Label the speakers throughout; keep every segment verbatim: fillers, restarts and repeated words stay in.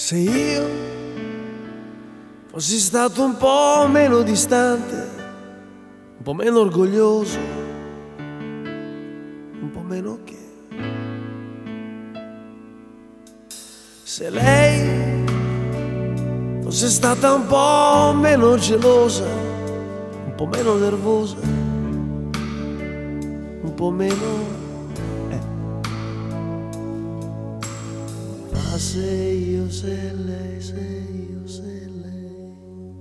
Speaker 1: Se io fossi stato un po' meno distante, un po' meno orgoglioso, un po' meno che. Se lei fosse stata un po' meno gelosa, un po' meno nervosa, un po' meno... Ma se io, se lei, se io, se lei,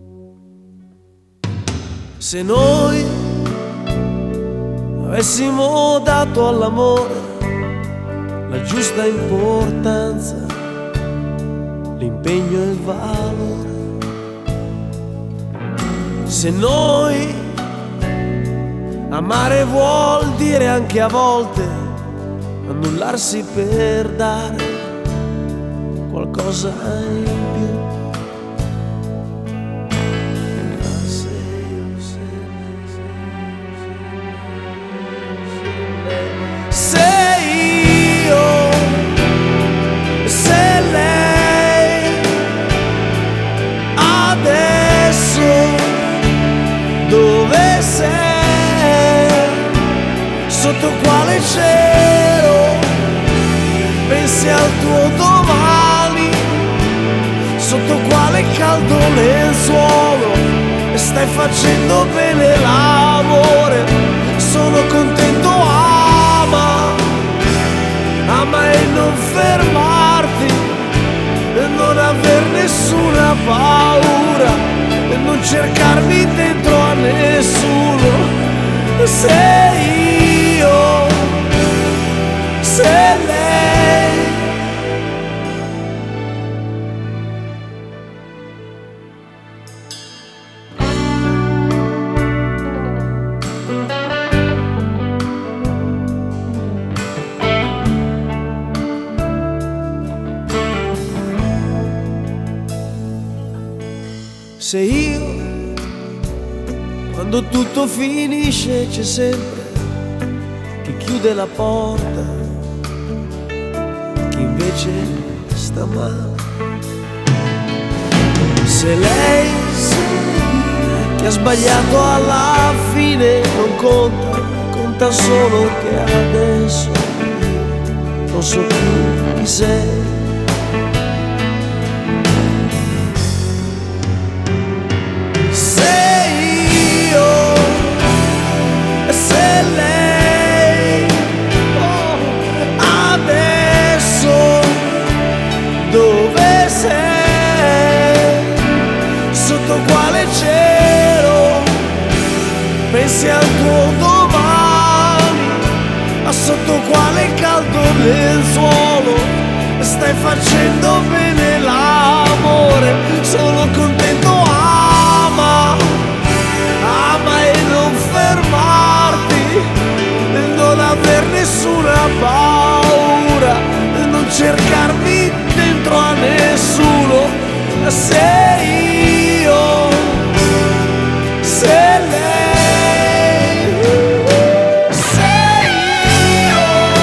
Speaker 1: se noi avessimo dato all'amore la giusta importanza, l'impegno e il valore, se noi amare vuol dire anche a volte annullarsi per dare qualcosa in più. Ma se io, se lei, se io, se lei adesso dove sei, sotto quale cielo, pensi al tuo domani, sotto quale caldo lenzuolo, e stai facendo bene l'amore. Sono contento, ama, ama e non fermarti, e non aver nessuna paura, e non cercarmi dentro a nessuno. Se io, se lei, se io, quando tutto finisce, c'è sempre chi chiude la porta, chi invece sta male. Se lei, che ha sbagliato alla fine, non conta, conta solo che adesso non so più chi sei. Dove sei? Sotto quale cielo? Pensi al tuo domani? Ma sotto quale caldo lenzuolo? Stai facendo bene l'amore. Sono contento, ama, ama e non fermarti, e non aver nessuna paura, e non cercarmi dentro a nessuno. Se io, se lei, se io,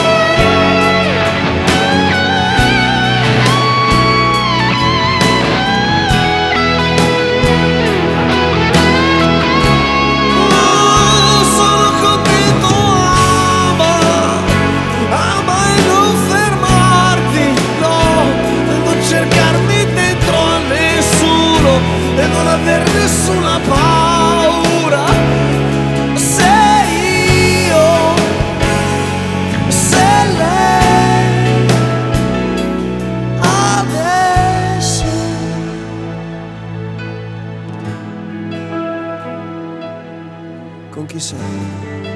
Speaker 1: oh, sono contento, ama, ama e non fermarti, no, e non cercarmi dentro a nessuno, e non aver nessuna paura. Se io, se lei, adesso con chi sei?